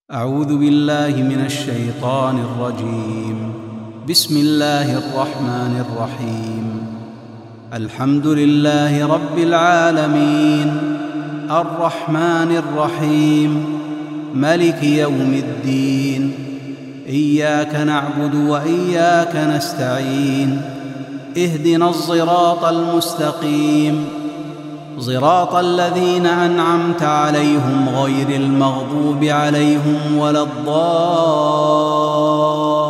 أعوذ بالله من الشيطان الرجيم. بسم الله الرحمن الرحيم. الحمد لله رب العالمين، الرحمن الرحيم، ملك يوم الدين. إياك نعبد وإياك نستعين. اهدنا الصراط المستقيم، صراط الذين أنعمت عليهم غير المغضوب عليهم ولا الضالين.